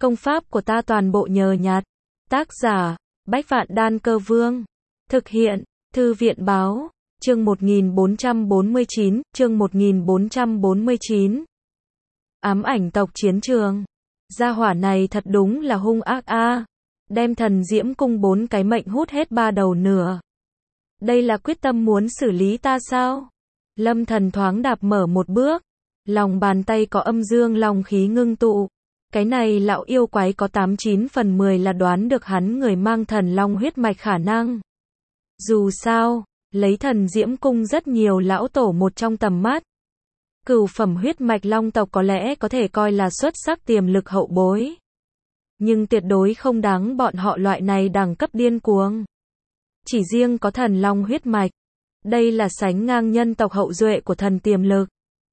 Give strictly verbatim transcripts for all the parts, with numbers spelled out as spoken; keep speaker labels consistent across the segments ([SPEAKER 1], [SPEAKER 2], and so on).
[SPEAKER 1] Công pháp của ta toàn bộ nhờ nhặt. Tác giả, Bách Vạn Đan Cơ Vương. Thực hiện, Thư viện Báo. Chương một nghìn bốn trăm bốn mươi chín, chương một nghìn bốn trăm bốn mươi chín. Ám ảnh tộc chiến trường. Gia hỏa này thật đúng là hung ác a. Đem thần diễm cung bốn cái mệnh hút hết ba đầu nửa. Đây là quyết tâm muốn xử lý ta sao? Lâm Thần thoáng đạp mở một bước. Lòng bàn tay có âm dương long khí ngưng tụ. Cái này lão yêu quái có tám chín phần mười là đoán được hắn người mang thần long huyết mạch khả năng. Dù sao, lấy thần diễm cung rất nhiều lão tổ một trong tầm mắt. Cửu phẩm huyết mạch long tộc có lẽ có thể coi là xuất sắc tiềm lực hậu bối. Nhưng tuyệt đối không đáng bọn họ loại này đẳng cấp điên cuồng. Chỉ riêng có thần long huyết mạch. Đây là sánh ngang nhân tộc hậu duệ của thần tiềm lực.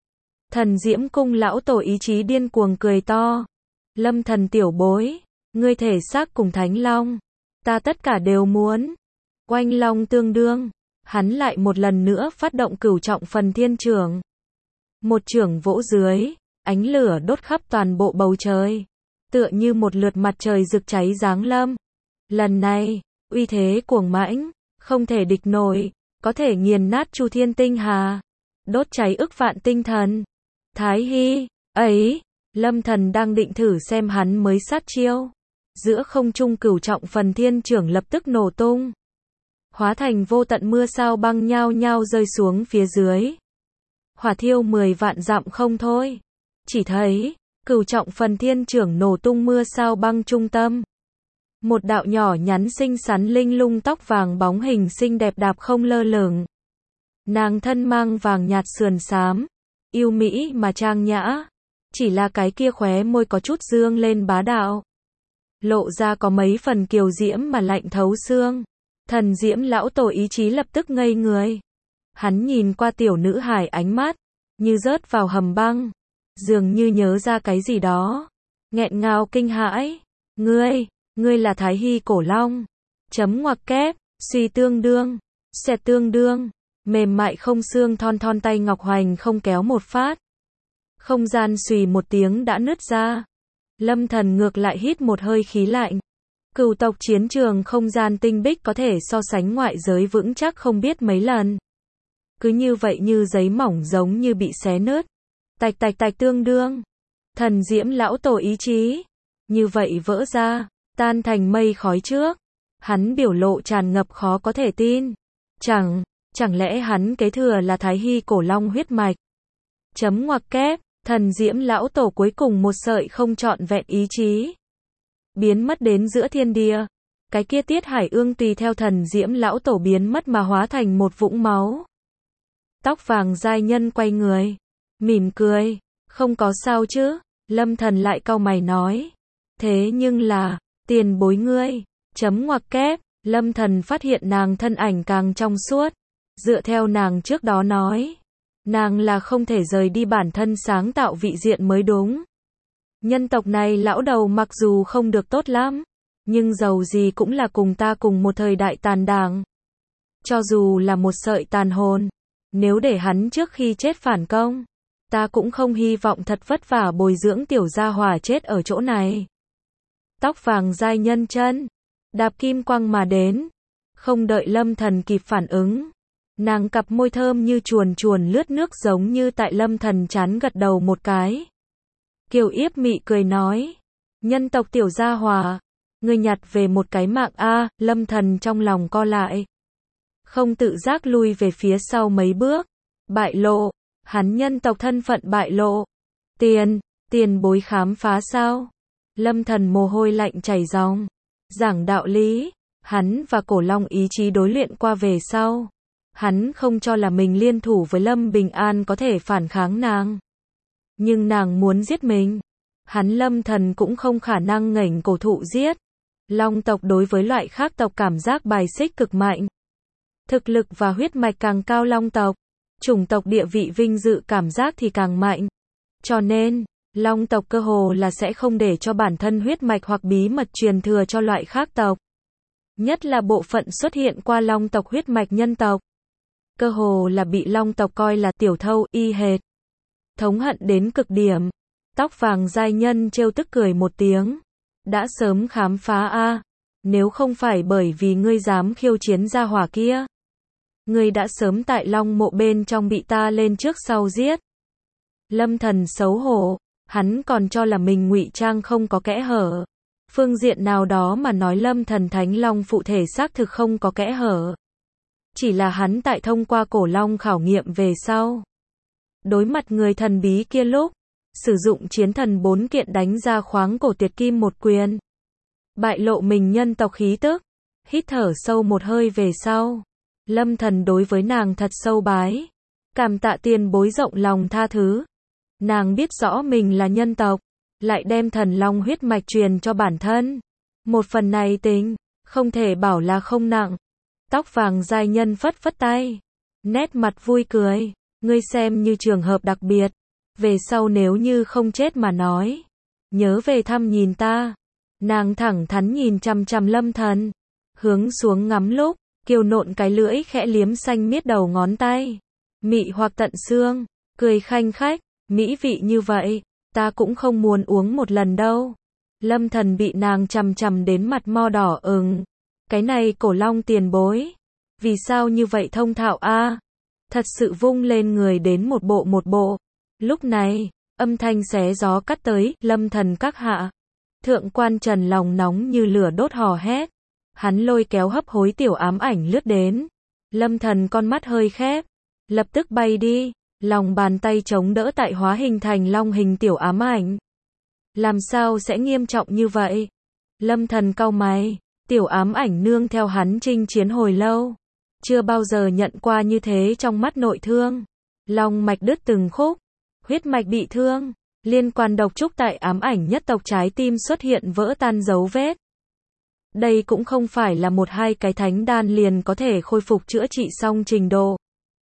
[SPEAKER 1] Thần diễm cung lão tổ ý chí điên cuồng cười to. Lâm Thần tiểu bối, ngươi thể xác cùng thánh long. Ta tất cả đều muốn. Oanh long tương đương. Hắn lại một lần nữa phát động cửu trọng phần thiên trưởng. Một trưởng vỗ dưới, ánh lửa đốt khắp toàn bộ bầu trời. Tựa như một lượt mặt trời rực cháy giáng lâm. Lần này, uy thế cuồng mãnh, không thể địch nổi, có thể nghiền nát Chu Thiên tinh hà, đốt cháy ức vạn tinh thần. Thái Hy, ấy, Lâm Thần đang định thử xem hắn mới sát chiêu. Giữa không trung cửu trọng phần thiên trưởng lập tức nổ tung. Hóa thành vô tận mưa sao băng nhao nhao rơi xuống phía dưới. Hỏa thiêu mười vạn dặm không thôi. Chỉ thấy, cửu trọng phần thiên trưởng nổ tung mưa sao băng trung tâm. Một đạo nhỏ nhắn xinh xắn linh lung tóc vàng bóng hình xinh đẹp đạp không lơ lửng. Nàng thân mang vàng nhạt sườn xám, yêu mỹ mà trang nhã. Chỉ là cái kia khóe môi có chút dương lên bá đạo. Lộ ra có mấy phần kiều diễm mà lạnh thấu xương. Thần diễm lão tổ ý chí lập tức ngây người. Hắn nhìn qua tiểu nữ hài ánh mắt, như rớt vào hầm băng. Dường như nhớ ra cái gì đó. Nghẹn ngào kinh hãi. Ngươi, ngươi là Thái Hy cổ long. Chấm ngoặc kép, suy tương đương, xẹt tương đương. Mềm mại không xương thon thon tay ngọc hoành không kéo một phát. Không gian xùy một tiếng đã nứt ra. Lâm Thần ngược lại hít một hơi khí lạnh. Cửu tộc chiến trường không gian tinh bích có thể so sánh ngoại giới vững chắc không biết mấy lần. Cứ như vậy như giấy mỏng giống như bị xé nứt. Tạch tạch tạch tương đương. Thần diễm lão tổ ý chí. Như vậy vỡ ra, tan thành mây khói trước. Hắn biểu lộ tràn ngập khó có thể tin. Chẳng, chẳng lẽ hắn kế thừa là Thái Hy cổ long huyết mạch. Chấm ngoặc kép, thần diễm lão tổ cuối cùng một sợi không trọn vẹn ý chí. Biến mất đến giữa thiên địa. Cái kia tiết hải ương tùy theo thần diễm lão tổ biến mất mà hóa thành một vũng máu. Tóc vàng giai nhân quay người. Mỉm cười. Không có sao chứ. Lâm Thần lại cau mày nói. Thế nhưng là, tiền bối ngươi. Chấm ngoặc kép. Lâm Thần phát hiện nàng thân ảnh càng trong suốt. Dựa theo nàng trước đó nói. Nàng là không thể rời đi bản thân sáng tạo vị diện mới đúng. Nhân tộc này lão đầu mặc dù không được tốt lắm. Nhưng dầu gì cũng là cùng ta cùng một thời đại tàn đảng. Cho dù là một sợi tàn hồn. Nếu để hắn trước khi chết phản công. Ta cũng không hy vọng thật vất vả bồi dưỡng tiểu gia hỏa chết ở chỗ này. Tóc vàng giai nhân chân. Đạp kim quang mà đến. Không đợi Lâm Thần kịp phản ứng. Nàng cặp môi thơm như chuồn chuồn lướt nước giống như tại Lâm Thần chán gật đầu một cái. Kiều yếp mị cười nói. Nhân tộc tiểu gia hỏa. Ngươi nhặt về một cái mạng a. Lâm Thần trong lòng co lại. Không tự giác lui về phía sau mấy bước. Bại lộ. Hắn nhân tộc thân phận bại lộ. Tiền, tiền bối khám phá sao? Lâm Thần mồ hôi lạnh chảy ròng. Giảng đạo lý. Hắn và cổ long ý chí đối luyện qua về sau. Hắn không cho là mình liên thủ với Lâm Bình An có thể phản kháng nàng. Nhưng nàng muốn giết mình. Hắn Lâm Thần cũng không khả năng ngẩng cổ thụ giết. Long tộc đối với loại khác tộc cảm giác bài xích cực mạnh. Thực lực và huyết mạch càng cao long tộc. Chủng tộc địa vị vinh dự cảm giác thì càng mạnh. Cho nên, long tộc cơ hồ là sẽ không để cho bản thân huyết mạch hoặc bí mật truyền thừa cho loại khác tộc. Nhất là bộ phận xuất hiện qua long tộc huyết mạch nhân tộc. Cơ hồ là bị long tộc coi là tiểu thâu y hệt. Thống hận đến cực điểm. Tóc vàng giai nhân trêu tức cười một tiếng. Đã sớm khám phá a, nếu không phải bởi vì ngươi dám khiêu chiến gia hỏa kia. Ngươi đã sớm tại Long mộ bên trong bị ta lên trước sau giết. Lâm Thần xấu hổ, hắn còn cho là mình ngụy trang không có kẽ hở. Phương diện nào đó mà nói Lâm Thần Thánh Long phụ thể xác thực không có kẽ hở. Chỉ là hắn tại thông qua cổ long khảo nghiệm về sau. Đối mặt người thần bí kia lúc, sử dụng chiến thần bốn kiện đánh ra khoáng cổ tuyệt kim một quyền. Bại lộ mình nhân tộc khí tức, hít thở sâu một hơi về sau. Lâm Thần đối với nàng thật sâu bái. Cảm tạ tiền bối rộng lòng tha thứ. Nàng biết rõ mình là nhân tộc, lại đem thần long huyết mạch truyền cho bản thân. Một phần này tính, không thể bảo là không nặng. Tóc vàng giai nhân phất phất tay. Nét mặt vui cười, ngươi xem như trường hợp đặc biệt. Về sau nếu như không chết mà nói, nhớ về thăm nhìn ta. Nàng thẳng thắn nhìn chằm chằm Lâm Thần, hướng xuống ngắm lúc, kiều nộn cái lưỡi khẽ liếm xanh miết đầu ngón tay. Mị hoặc tận xương, cười khanh khách, mỹ vị như vậy, ta cũng không muốn uống một lần đâu. Lâm Thần bị nàng chằm chằm đến mặt mo đỏ ửng. Cái này cổ long tiền bối, vì sao như vậy thông thạo a? Thật sự vung lên người đến một bộ một bộ. Lúc này, âm thanh xé gió cắt tới, Lâm Thần các hạ. Thượng quan Trần lòng nóng như lửa đốt hò hét. Hắn lôi kéo hấp hối tiểu ám ảnh lướt đến. Lâm Thần con mắt hơi khép, lập tức bay đi, lòng bàn tay chống đỡ tại hóa hình thành long hình tiểu ám ảnh. Làm sao sẽ nghiêm trọng như vậy? Lâm Thần cau mày, tiểu ám ảnh nương theo hắn chinh chiến hồi lâu. Chưa bao giờ nhận qua như thế trong mắt nội thương. Long mạch đứt từng khúc, huyết mạch bị thương, liên quan độc trúc tại ám ảnh nhất tộc trái tim xuất hiện vỡ tan dấu vết. Đây cũng không phải là một hai cái thánh đan liền có thể khôi phục chữa trị xong trình độ.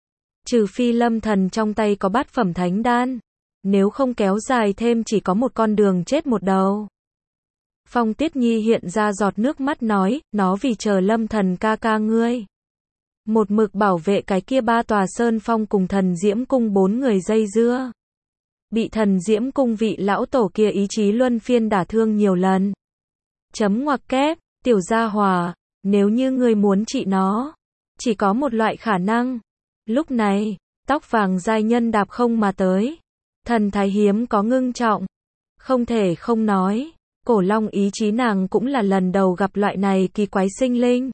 [SPEAKER 1] Trừ phi Lâm Thần trong tay có bát phẩm thánh đan, nếu không kéo dài thêm chỉ có một con đường chết một đầu. Phong Tiết Nhi hiện ra giọt nước mắt nói, nó vì chờ Lâm Thần ca ca ngươi. Một mực bảo vệ cái kia ba tòa sơn phong cùng thần diễm cung bốn người dây dưa. Bị thần diễm cung vị lão tổ kia ý chí luân phiên đả thương nhiều lần. Chấm ngoặc kép, tiểu gia hòa, nếu như ngươi muốn trị nó, chỉ có một loại khả năng. Lúc này, tóc vàng giai nhân đạp không mà tới. Thần thái hiếm có ngưng trọng. Không thể không nói, cổ long ý chí nàng cũng là lần đầu gặp loại này kỳ quái sinh linh.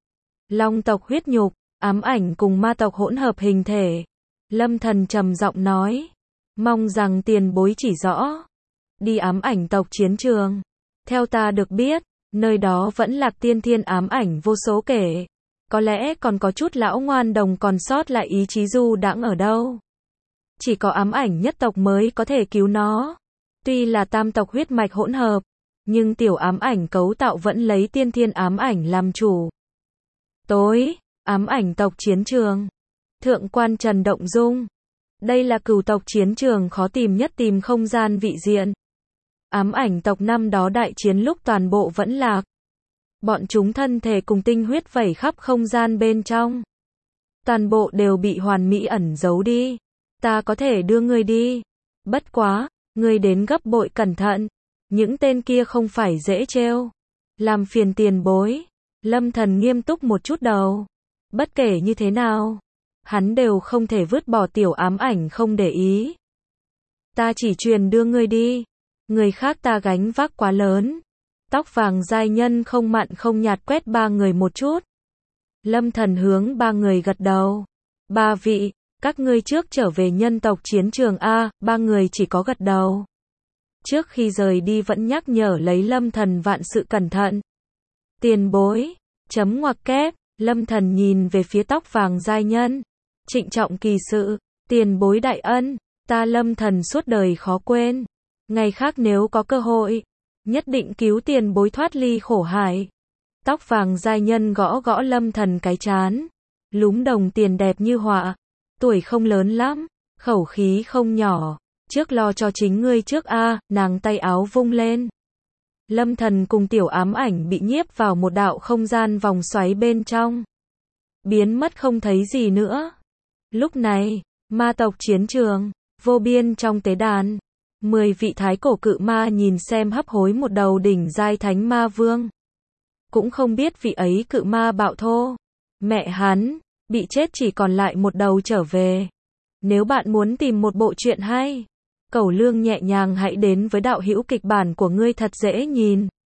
[SPEAKER 1] Long tộc huyết nhục, ám ảnh cùng ma tộc hỗn hợp hình thể. Lâm Thần trầm giọng nói, mong rằng tiền bối chỉ rõ. Đi ám ảnh tộc chiến trường. Theo ta được biết, nơi đó vẫn lạc tiên thiên ám ảnh vô số kể. Có lẽ còn có chút lão ngoan đồng còn sót lại ý chí du đãng ở đâu. Chỉ có ám ảnh nhất tộc mới có thể cứu nó. Tuy là tam tộc huyết mạch hỗn hợp, nhưng tiểu ám ảnh cấu tạo vẫn lấy tiên thiên ám ảnh làm chủ. Tối, ám ảnh tộc chiến trường. Thượng quan Trần động dung. Đây là cửu tộc chiến trường khó tìm nhất tìm không gian vị diện. Ám ảnh tộc năm đó đại chiến lúc toàn bộ vẫn lạc. Bọn chúng thân thể cùng tinh huyết vẩy khắp không gian bên trong. Toàn bộ đều bị hoàn mỹ ẩn giấu đi. Ta có thể đưa ngươi đi. Bất quá, ngươi đến gấp bội cẩn thận. Những tên kia không phải dễ trêu. Làm phiền tiền bối. Lâm Thần nghiêm túc một chút đầu. Bất kể như thế nào, hắn đều không thể vứt bỏ tiểu ám ảnh không để ý. Ta chỉ truyền đưa ngươi đi. Người khác ta gánh vác quá lớn. Tóc vàng giai nhân không mặn không nhạt quét ba người một chút. Lâm Thần hướng ba người gật đầu. Ba vị, các ngươi trước trở về nhân tộc chiến trường A, ba người chỉ có gật đầu. Trước khi rời đi vẫn nhắc nhở lấy Lâm Thần vạn sự cẩn thận. Tiền bối, chấm ngoặc kép, Lâm Thần nhìn về phía tóc vàng giai nhân. Trịnh trọng kỳ sự, tiền bối đại ân, ta Lâm Thần suốt đời khó quên. Ngày khác nếu có cơ hội, nhất định cứu tiền bối thoát ly khổ hải. Tóc vàng giai nhân gõ gõ Lâm Thần cái trán. Lúm đồng tiền đẹp như họa. Tuổi không lớn lắm, khẩu khí không nhỏ. Trước lo cho chính ngươi trước a, nàng tay áo vung lên. Lâm Thần cùng tiểu ám ảnh bị nhiếp vào một đạo không gian vòng xoáy bên trong. Biến mất không thấy gì nữa. Lúc này, ma tộc chiến trường, vô biên trong tế đàn. Mười vị thái cổ cự ma nhìn xem hấp hối một đầu đỉnh giai thánh ma vương. Cũng không biết vị ấy cự ma bạo thô. Mẹ hắn, bị chết chỉ còn lại một đầu trở về. Nếu bạn muốn tìm một bộ truyện hay, Cẩu Lương nhẹ nhàng hãy đến với đạo hữu kịch bản của ngươi thật dễ nhìn.